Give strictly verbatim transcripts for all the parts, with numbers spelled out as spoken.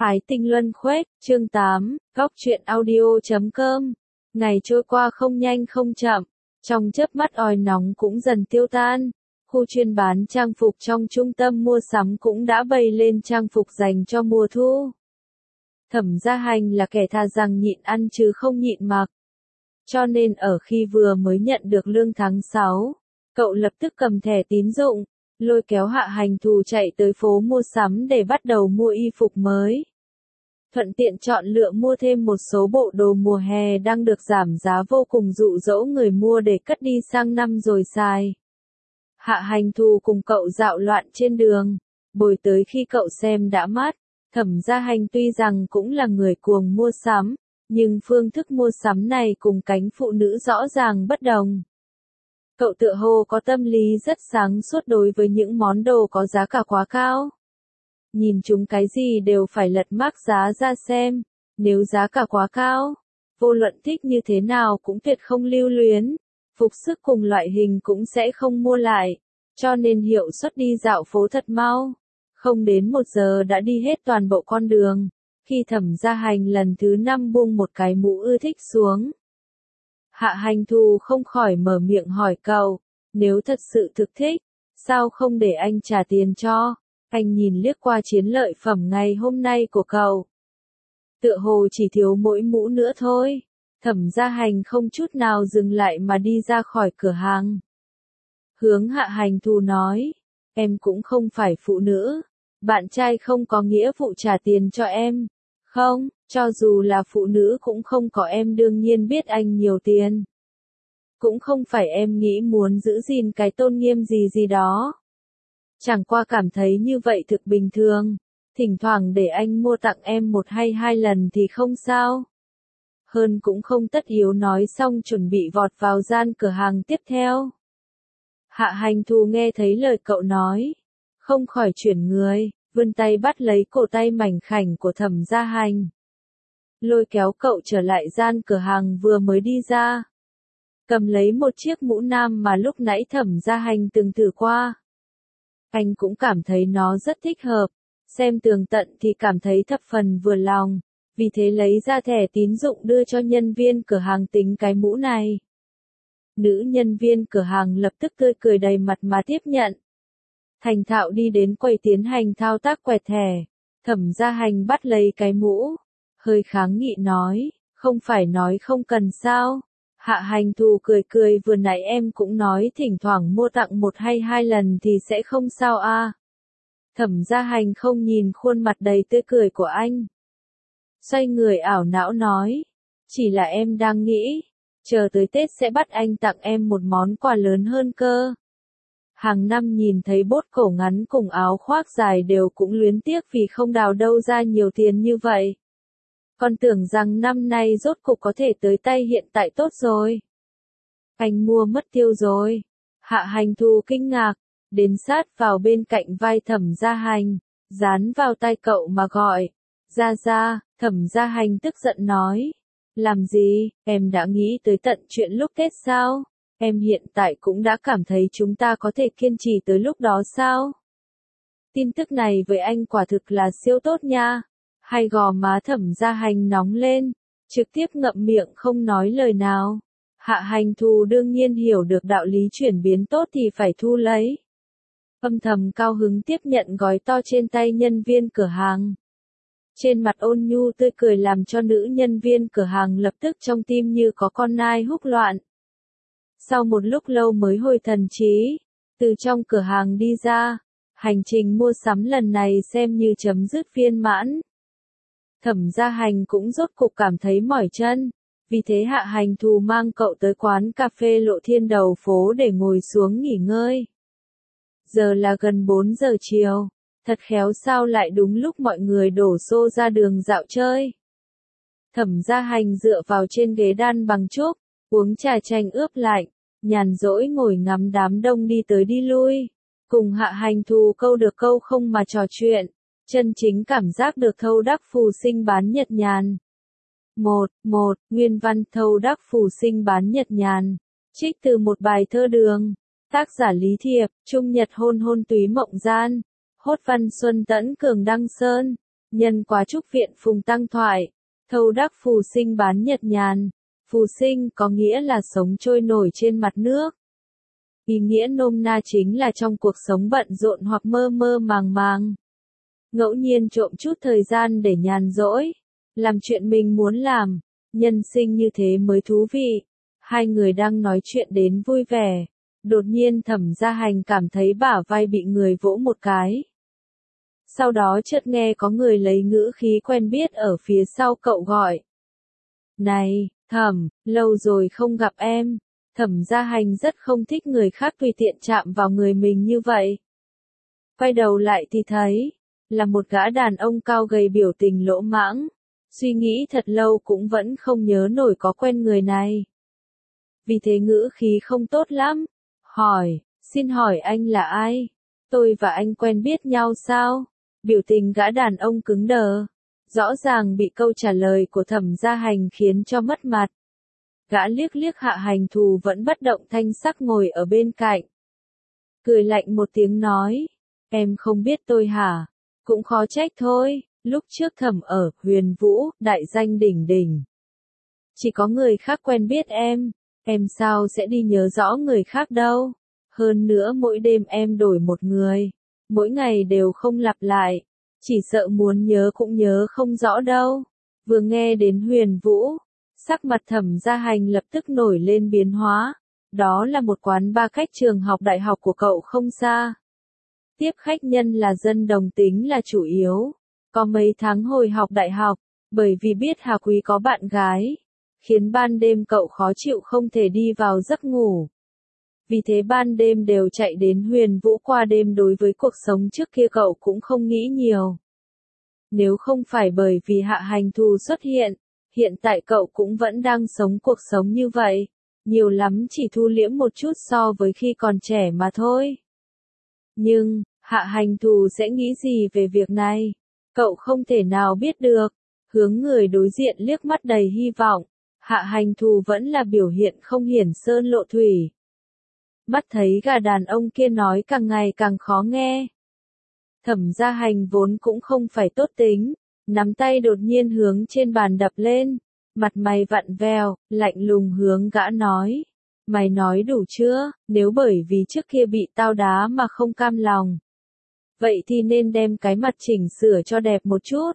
Ái tình luân khuếch, chương tám, góc truyện audio chấm com. Ngày trôi qua không nhanh không chậm, trong chớp mắt oi nóng cũng dần tiêu tan. Khu chuyên bán trang phục trong trung tâm mua sắm cũng đã bày lên trang phục dành cho mùa thu. Thẩm Gia Hành là kẻ thà rằng nhịn ăn chứ không nhịn mặc. Cho nên ở khi vừa mới nhận được lương tháng sáu, cậu lập tức cầm thẻ tín dụng, lôi kéo Hạ Hành Thù chạy tới phố mua sắm để bắt đầu mua y phục mới. Thuận tiện chọn lựa mua thêm một số bộ đồ mùa hè đang được giảm giá vô cùng dụ dỗ người mua để cất đi sang năm rồi xài. Hạ Hành Thù cùng cậu dạo loạn trên đường, bồi tới khi cậu xem đã mắt. Thẩm Gia Hành tuy rằng cũng là người cuồng mua sắm, nhưng phương thức mua sắm này cùng cánh phụ nữ rõ ràng bất đồng. Cậu tựa hồ có tâm lý rất sáng suốt đối với những món đồ có giá cả quá cao. Nhìn chúng cái gì đều phải lật mác giá ra xem, nếu giá cả quá cao, vô luận thích như thế nào cũng tuyệt không lưu luyến, phục sức cùng loại hình cũng sẽ không mua lại, cho nên hiệu suất đi dạo phố thật mau. Không đến một giờ đã đi hết toàn bộ con đường, khi Thẩm Gia Hành lần thứ năm buông một cái mũ ưa thích xuống. Hạ Hành Thù không khỏi mở miệng hỏi cậu, nếu thật sự thực thích, sao không để anh trả tiền cho? Anh nhìn liếc qua chiến lợi phẩm ngày hôm nay của cậu. Tựa hồ chỉ thiếu mỗi mũ nữa thôi. Thẩm Gia Hành không chút nào dừng lại mà đi ra khỏi cửa hàng. Hướng Hạ Hành Thù nói, em cũng không phải phụ nữ. Bạn trai không có nghĩa vụ trả tiền cho em. Không, cho dù là phụ nữ cũng không có em đương nhiên biết anh nhiều tiền. Cũng không phải em nghĩ muốn giữ gìn cái tôn nghiêm gì gì đó. Chẳng qua cảm thấy như vậy thực bình thường. Thỉnh thoảng để anh mua tặng em một hay hai lần thì không sao. Hơn cũng không tất yếu nói xong chuẩn bị vọt vào gian cửa hàng tiếp theo. Hạ Hành Thù nghe thấy lời cậu nói, không khỏi chuyển người, vươn tay bắt lấy cổ tay mảnh khảnh của Thẩm Gia Hành. Lôi kéo cậu trở lại gian cửa hàng vừa mới đi ra. Cầm lấy một chiếc mũ nam mà lúc nãy Thẩm Gia Hành từng thử qua. Anh cũng cảm thấy nó rất thích hợp, xem tường tận thì cảm thấy thập phần vừa lòng, vì thế lấy ra thẻ tín dụng đưa cho nhân viên cửa hàng tính cái mũ này. Nữ nhân viên cửa hàng lập tức tươi cười đầy mặt mà tiếp nhận. Thành thạo đi đến quầy tiến hành thao tác quẹt thẻ, Thẩm Gia Hành bắt lấy cái mũ, hơi kháng nghị nói, không phải nói không cần sao. Hạ Hành Thù cười cười vừa nãy em cũng nói thỉnh thoảng mua tặng một hay hai lần thì sẽ không sao à. Thẩm Gia Hành không nhìn khuôn mặt đầy tươi cười của anh. Xoay người ảo não nói, chỉ là em đang nghĩ, chờ tới Tết sẽ bắt anh tặng em một món quà lớn hơn cơ. Hàng năm nhìn thấy bốt cổ ngắn cùng áo khoác dài đều cũng luyến tiếc vì không đào đâu ra nhiều tiền như vậy. Con tưởng rằng năm nay rốt cục có thể tới tay hiện tại tốt rồi. Anh mua mất tiêu rồi. Hạ Hành Thù kinh ngạc, đến sát vào bên cạnh vai Thẩm Gia Hành, dán vào tai cậu mà gọi. Gia Gia, Thẩm Gia Hành tức giận nói. Làm gì, em đã nghĩ tới tận chuyện lúc Tết sao? Em hiện tại cũng đã cảm thấy chúng ta có thể kiên trì tới lúc đó sao? Tin tức này với anh quả thực là siêu tốt nha. Hai gò má Thẩm Gia Hành nóng lên, trực tiếp ngậm miệng không nói lời nào. Hạ Hành Thù đương nhiên hiểu được đạo lý chuyển biến tốt thì phải thu lấy. Âm thầm cao hứng tiếp nhận gói to trên tay nhân viên cửa hàng. Trên mặt ôn nhu tươi cười làm cho nữ nhân viên cửa hàng lập tức trong tim như có con nai húc loạn. Sau một lúc lâu mới hồi thần trí, từ trong cửa hàng đi ra, hành trình mua sắm lần này xem như chấm dứt viên mãn. Thẩm Gia Hành cũng rốt cục cảm thấy mỏi chân, vì thế Hạ Hành Thù mang cậu tới quán cà phê Lộ Thiên đầu phố để ngồi xuống nghỉ ngơi. Giờ là gần bốn giờ chiều, thật khéo sao lại đúng lúc mọi người đổ xô ra đường dạo chơi. Thẩm Gia Hành dựa vào trên ghế đan bằng trúc, uống trà chanh ướp lạnh, nhàn rỗi ngồi ngắm đám đông đi tới đi lui, cùng Hạ Hành Thù câu được câu không mà trò chuyện. Chân chính cảm giác được thâu đắc phù sinh bán nhật nhàn. một. một. Nguyên văn thâu đắc phù sinh bán nhật nhàn. Trích từ một bài thơ đường. Tác giả Lý Thiệp, Trung Nhật hôn hôn túy mộng gian. Hốt văn Xuân Tẫn Cường Đăng Sơn. Nhân quá trúc viện phùng tăng thoại, thâu đắc phù sinh bán nhật nhàn. Phù sinh có nghĩa là sống trôi nổi trên mặt nước. Ý nghĩa nôm na chính là trong cuộc sống bận rộn hoặc mơ mơ màng màng. Ngẫu nhiên trộm chút thời gian để nhàn rỗi, làm chuyện mình muốn làm, nhân sinh như thế mới thú vị. Hai người đang nói chuyện đến vui vẻ, đột nhiên Thẩm Gia Hành cảm thấy bả vai bị người vỗ một cái. Sau đó chợt nghe có người lấy ngữ khí quen biết ở phía sau cậu gọi. Này, Thẩm, lâu rồi không gặp em. Thẩm Gia Hành rất không thích người khác tùy tiện chạm vào người mình như vậy. Quay đầu lại thì thấy, là một gã đàn ông cao gầy biểu tình lỗ mãng. Suy nghĩ thật lâu cũng vẫn không nhớ nổi có quen người này. Vì thế ngữ khí không tốt lắm. Hỏi, xin hỏi anh là ai? Tôi và anh quen biết nhau sao? Biểu tình gã đàn ông cứng đờ. Rõ ràng bị câu trả lời của Thẩm Gia Hành khiến cho mất mặt. Gã liếc liếc Hạ Hành Thù vẫn bất động thanh sắc ngồi ở bên cạnh. Cười lạnh một tiếng nói, em không biết tôi hả? Cũng khó trách thôi, lúc trước Thẩm ở Huyền Vũ, đại danh đỉnh đỉnh. Chỉ có người khác quen biết em, em sao sẽ đi nhớ rõ người khác đâu. Hơn nữa mỗi đêm em đổi một người, mỗi ngày đều không lặp lại, chỉ sợ muốn nhớ cũng nhớ không rõ đâu. Vừa nghe đến Huyền Vũ, sắc mặt Thẩm Gia Hành lập tức nổi lên biến hóa. Đó là một quán bar cách trường học đại học của cậu không xa. Tiếp khách nhân là dân đồng tính là chủ yếu. Có mấy tháng hồi học đại học, bởi vì biết Hà Quý có bạn gái, khiến ban đêm cậu khó chịu không thể đi vào giấc ngủ. Vì thế ban đêm đều chạy đến Huyền Vũ qua đêm. Đối với cuộc sống trước kia cậu cũng không nghĩ nhiều. Nếu không phải bởi vì Hạ Hành Thù xuất hiện, hiện tại cậu cũng vẫn đang sống cuộc sống như vậy. Nhiều lắm chỉ thu liễm một chút so với khi còn trẻ mà thôi. Nhưng, Hạ Hành Thù sẽ nghĩ gì về việc này? Cậu không thể nào biết được. Hướng người đối diện liếc mắt đầy hy vọng. Hạ Hành Thù vẫn là biểu hiện không hiển sơn lộ thủy. Mắt thấy gã đàn ông kia nói càng ngày càng khó nghe. Thẩm Gia Hành vốn cũng không phải tốt tính, nắm tay đột nhiên hướng trên bàn đập lên, mặt mày vặn vẹo, lạnh lùng hướng gã nói. Mày nói đủ chưa, nếu bởi vì trước kia bị tao đá mà không cam lòng. Vậy thì nên đem cái mặt chỉnh sửa cho đẹp một chút.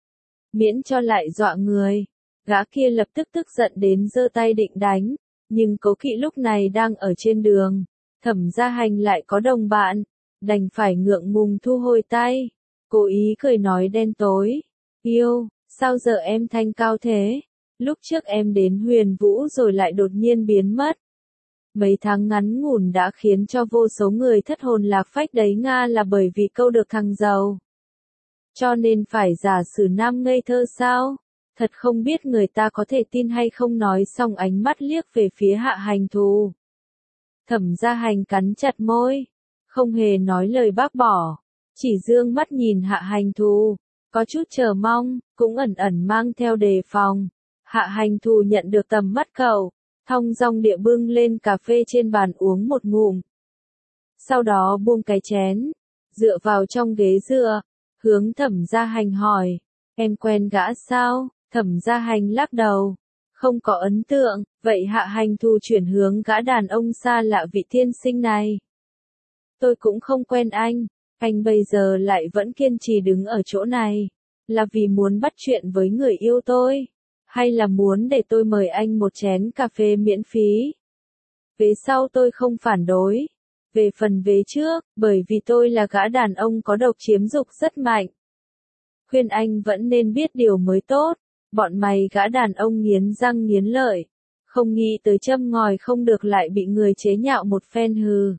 Miễn cho lại dọa người. Gã kia lập tức tức giận đến giơ tay định đánh, nhưng Cố Kỵ lúc này đang ở trên đường. Thẩm Gia Hành lại có đồng bạn, đành phải ngượng ngùng thu hồi tay. Cố ý cười nói đen tối. Yêu, sao giờ em thanh cao thế? Lúc trước em đến Huyền Vũ rồi lại đột nhiên biến mất. Mấy tháng ngắn ngủn đã khiến cho vô số người thất hồn lạc phách đấy Nga, là bởi vì câu được thằng giàu. Cho nên phải giả sử nam ngây thơ sao? Thật không biết người ta có thể tin hay không. Nói xong ánh mắt liếc về phía Hạ Hành Thù. Thẩm Gia Hành cắn chặt môi, không hề nói lời bác bỏ, chỉ dương mắt nhìn Hạ Hành Thù, có chút chờ mong, cũng ẩn ẩn mang theo đề phòng. Hạ Hành Thù nhận được tầm mắt cậu, thong dong địa bưng lên cà phê trên bàn uống một ngụm. Sau đó buông cái chén, dựa vào trong ghế dựa, hướng Thẩm Gia Hành hỏi, em quen gã sao? Thẩm Gia Hành lắc đầu, không có ấn tượng. Vậy Hạ Hành Thù chuyển hướng gã đàn ông xa lạ vị tiên sinh này. Tôi cũng không quen anh, anh bây giờ lại vẫn kiên trì đứng ở chỗ này, là vì muốn bắt chuyện với người yêu tôi, hay là muốn để tôi mời anh một chén cà phê miễn phí? Vế sau tôi không phản đối. Về phần vế trước, bởi vì tôi là gã đàn ông có độc chiếm dục rất mạnh. Khuyên anh vẫn nên biết điều mới tốt. Bọn mày gã đàn ông nghiến răng nghiến lợi. Không nghĩ tới châm ngòi không được lại bị người chế nhạo một phen hừ.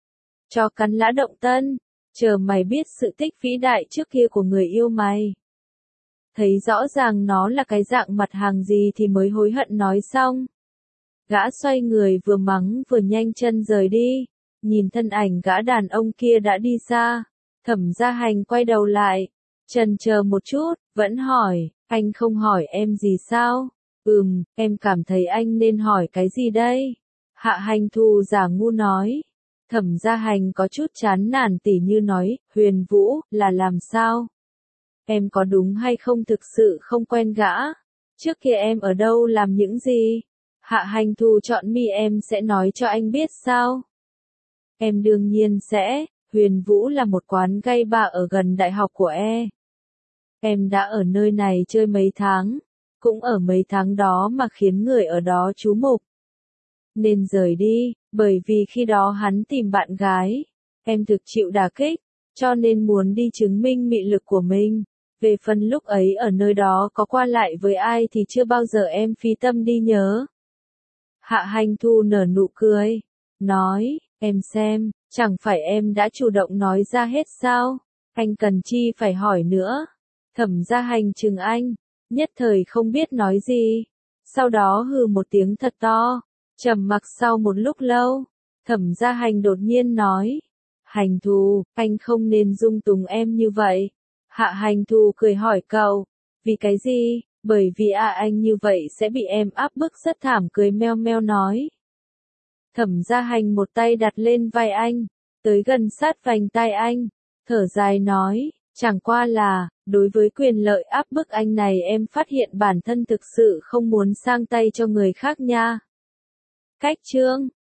Cho cắn lã động tân, chờ mày biết sự tích vĩ đại trước kia của người yêu mày. Thấy rõ ràng nó là cái dạng mặt hàng gì thì mới hối hận nói xong. Gã xoay người vừa mắng vừa nhanh chân rời đi, nhìn thân ảnh gã đàn ông kia đã đi xa. Thẩm Gia Hành quay đầu lại, chần chờ một chút, vẫn hỏi, anh không hỏi em gì sao? Ừm, em cảm thấy anh nên hỏi cái gì đây? Hạ Hành Thù giả ngu nói. Thẩm Gia Hành có chút chán nản tỉ như nói, Huyền Vũ, là làm sao? em có đúng hay không thực sự không quen gã? Trước kia em ở đâu làm những gì? Hạ Hành Thu chọn mi em sẽ nói cho anh biết sao? Em đương nhiên sẽ, Huyền Vũ là một quán gay bar ở gần đại học của e. Em đã ở nơi này chơi mấy tháng, cũng ở mấy tháng đó mà khiến người ở đó chú mục. Nên rời đi, bởi vì khi đó hắn tìm bạn gái. Em thực chịu đả kích, cho nên muốn đi chứng minh mị lực của mình. Về phần lúc ấy ở nơi đó có qua lại với ai thì chưa bao giờ em phí tâm đi nhớ. Hạ Hành Thu nở nụ cười, nói, em xem, chẳng phải em đã chủ động nói ra hết sao? Anh cần chi phải hỏi nữa. Thẩm Gia Hành trừng anh, nhất thời không biết nói gì. Sau đó hừ một tiếng thật to, trầm mặc sau một lúc lâu. Thẩm Gia Hành đột nhiên nói, Hành Thu, anh không nên dung túng em như vậy. Hạ Hành Thu cười hỏi cậu, vì cái gì? Bởi vì à anh như vậy sẽ bị em áp bức rất thảm, cười meo meo nói. Thẩm Gia Hành một tay đặt lên vai anh, tới gần sát vành tai anh, thở dài nói, chẳng qua là, đối với quyền lợi áp bức anh này em phát hiện bản thân thực sự không muốn sang tay cho người khác nha. Cách chương